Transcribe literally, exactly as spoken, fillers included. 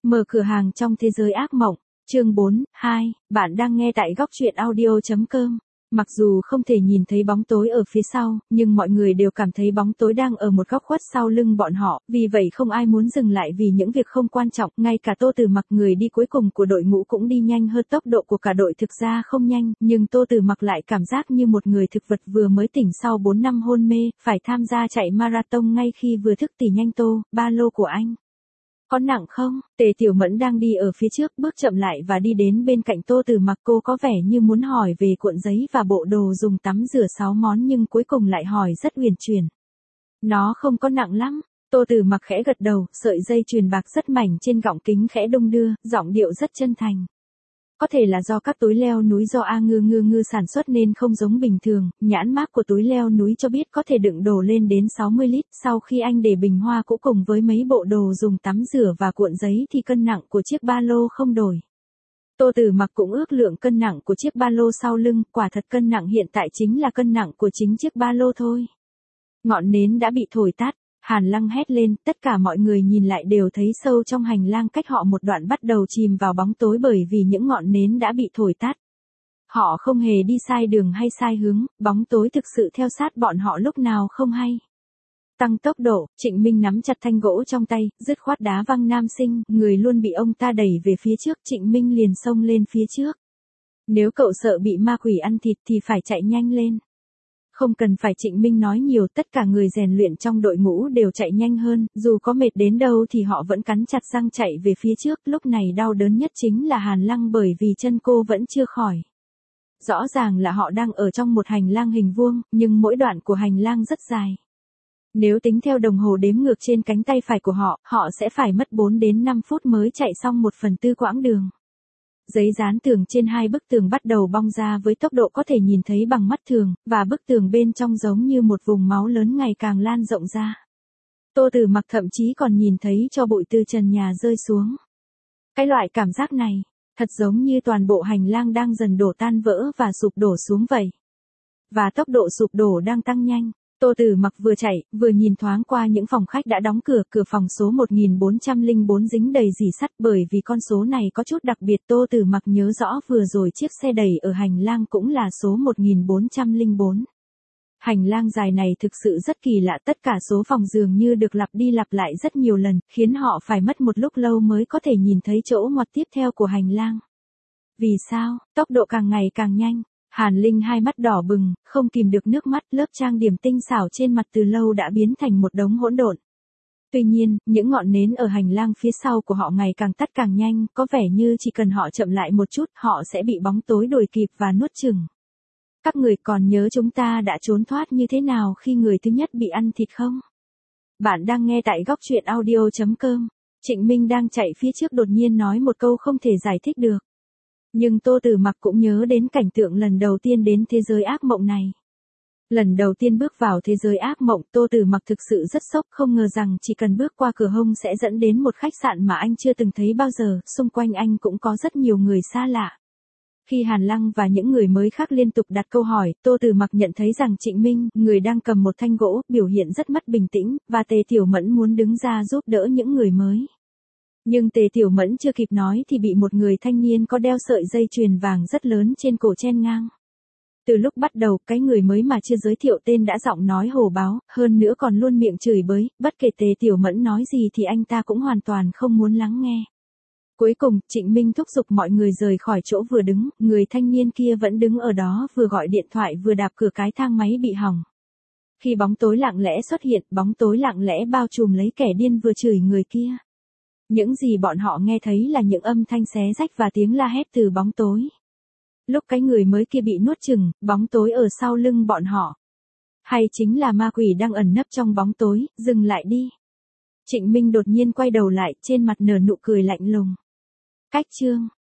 Mở cửa hàng trong thế giới ác mộng, chương bốn, hai, bạn đang nghe tại góc truyện audio chấm com. Mặc dù không thể nhìn thấy bóng tối ở phía sau, nhưng mọi người đều cảm thấy bóng tối đang ở một góc khuất sau lưng bọn họ, vì vậy không ai muốn dừng lại vì những việc không quan trọng, ngay cả Tô Tử Mặc người đi cuối cùng của đội ngũ cũng đi nhanh hơn tốc độ của cả đội thực ra không nhanh, nhưng Tô Tử Mặc lại cảm giác như một người thực vật vừa mới tỉnh sau bốn năm hôn mê, phải tham gia chạy marathon ngay khi vừa thức tỉnh. Nhanh Tô, ba lô của anh có nặng không? Tề Tiểu Mẫn đang đi ở phía trước bước chậm lại và đi đến bên cạnh Tô Tử Mặc. Cô có vẻ như muốn hỏi về cuộn giấy và bộ đồ dùng tắm rửa sáu món nhưng cuối cùng lại hỏi rất uyển chuyển. Nó không có nặng lắm. Tô Tử Mặc khẽ gật đầu, sợi dây chuyền bạc rất mảnh trên gọng kính khẽ đung đưa, giọng điệu rất chân thành. Có thể là do các túi leo núi do A Ngư Ngư Ngư sản xuất nên không giống bình thường, nhãn mác của túi leo núi cho biết có thể đựng đồ lên đến sáu mươi lít. Sau khi anh để bình hoa cũ cùng với mấy bộ đồ dùng tắm rửa và cuộn giấy thì cân nặng của chiếc ba lô không đổi. Tô Tử Mặc cũng ước lượng cân nặng của chiếc ba lô sau lưng, quả thật cân nặng hiện tại chính là cân nặng của chính chiếc ba lô thôi. Ngọn nến đã bị thổi tắt. Hàn Lăng hét lên, tất cả mọi người nhìn lại đều thấy sâu trong hành lang cách họ một đoạn bắt đầu chìm vào bóng tối bởi vì những ngọn nến đã bị thổi tắt. Họ không hề đi sai đường hay sai hướng, bóng tối thực sự theo sát bọn họ lúc nào không hay. Tăng tốc độ, Trịnh Minh nắm chặt thanh gỗ trong tay, dứt khoát đá văng nam sinh, người luôn bị ông ta đẩy về phía trước. Trịnh Minh liền xông lên phía trước. Nếu cậu sợ bị ma quỷ ăn thịt thì phải chạy nhanh lên. Không cần phải Trịnh Minh nói nhiều, tất cả người rèn luyện trong đội ngũ đều chạy nhanh hơn, dù có mệt đến đâu thì họ vẫn cắn chặt răng chạy về phía trước. Lúc này đau đớn nhất chính là Hàn Lăng bởi vì chân cô vẫn chưa khỏi. Rõ ràng là họ đang ở trong một hành lang hình vuông, nhưng mỗi đoạn của hành lang rất dài. Nếu tính theo đồng hồ đếm ngược trên cánh tay phải của họ, họ sẽ phải mất bốn đến năm phút mới chạy xong một phần tư quãng đường. Giấy dán tường trên hai bức tường bắt đầu bong ra với tốc độ có thể nhìn thấy bằng mắt thường, và bức tường bên trong giống như một vùng máu lớn ngày càng lan rộng ra. Tô Tử Mặc thậm chí còn nhìn thấy tro bụi từ trần nhà rơi xuống. Cái loại cảm giác này, thật giống như toàn bộ hành lang đang dần đổ tan vỡ và sụp đổ xuống vậy. Và tốc độ sụp đổ đang tăng nhanh. Tô Tử Mặc vừa chạy, vừa nhìn thoáng qua những phòng khách đã đóng cửa, cửa phòng số một nghìn bốn trăm lẻ bốn dính đầy rỉ sắt bởi vì con số này có chút đặc biệt. Tô Tử Mặc nhớ rõ vừa rồi chiếc xe đẩy ở hành lang cũng là số một nghìn bốn trăm lẻ bốn. Hành lang dài này thực sự rất kỳ lạ, tất cả số phòng dường như được lặp đi lặp lại rất nhiều lần, khiến họ phải mất một lúc lâu mới có thể nhìn thấy chỗ ngoặt tiếp theo của hành lang. Vì sao? Tốc độ càng ngày càng nhanh. Hàn Linh hai mắt đỏ bừng, không kìm được nước mắt, lớp trang điểm tinh xảo trên mặt từ lâu đã biến thành một đống hỗn độn. Tuy nhiên, những ngọn nến ở hành lang phía sau của họ ngày càng tắt càng nhanh, có vẻ như chỉ cần họ chậm lại một chút, họ sẽ bị bóng tối đuổi kịp và nuốt chửng. Các người còn nhớ chúng ta đã trốn thoát như thế nào khi người thứ nhất bị ăn thịt không? Bạn đang nghe tại góc truyện audio chấm com. Trịnh Minh đang chạy phía trước đột nhiên nói một câu không thể giải thích được. Nhưng Tô Tử Mặc cũng nhớ đến cảnh tượng lần đầu tiên đến thế giới ác mộng này. Lần đầu tiên bước vào thế giới ác mộng, Tô Tử Mặc thực sự rất sốc, không ngờ rằng chỉ cần bước qua cửa hông sẽ dẫn đến một khách sạn mà anh chưa từng thấy bao giờ, xung quanh anh cũng có rất nhiều người xa lạ. Khi Hàn Lăng và những người mới khác liên tục đặt câu hỏi, Tô Tử Mặc nhận thấy rằng Trịnh Minh, người đang cầm một thanh gỗ, biểu hiện rất mất bình tĩnh, và Tề Tiểu Mẫn muốn đứng ra giúp đỡ những người mới. Nhưng Tề Tiểu Mẫn chưa kịp nói thì bị một người thanh niên có đeo sợi dây chuyền vàng rất lớn trên cổ chen ngang. Từ lúc bắt đầu, cái người mới mà chưa giới thiệu tên đã giọng nói hồ báo, hơn nữa còn luôn miệng chửi bới, bất kể Tề Tiểu Mẫn nói gì thì anh ta cũng hoàn toàn không muốn lắng nghe. Cuối cùng, Trịnh Minh thúc giục mọi người rời khỏi chỗ vừa đứng, người thanh niên kia vẫn đứng ở đó vừa gọi điện thoại vừa đạp cửa cái thang máy bị hỏng. Khi bóng tối lặng lẽ xuất hiện, bóng tối lặng lẽ bao trùm lấy kẻ điên vừa chửi người kia. Những gì bọn họ nghe thấy là những âm thanh xé rách và tiếng la hét từ bóng tối. Lúc cái người mới kia bị nuốt chửng, bóng tối ở sau lưng bọn họ. Hay chính là ma quỷ đang ẩn nấp trong bóng tối, dừng lại đi. Trịnh Minh đột nhiên quay đầu lại, trên mặt nở nụ cười lạnh lùng. Cách chương,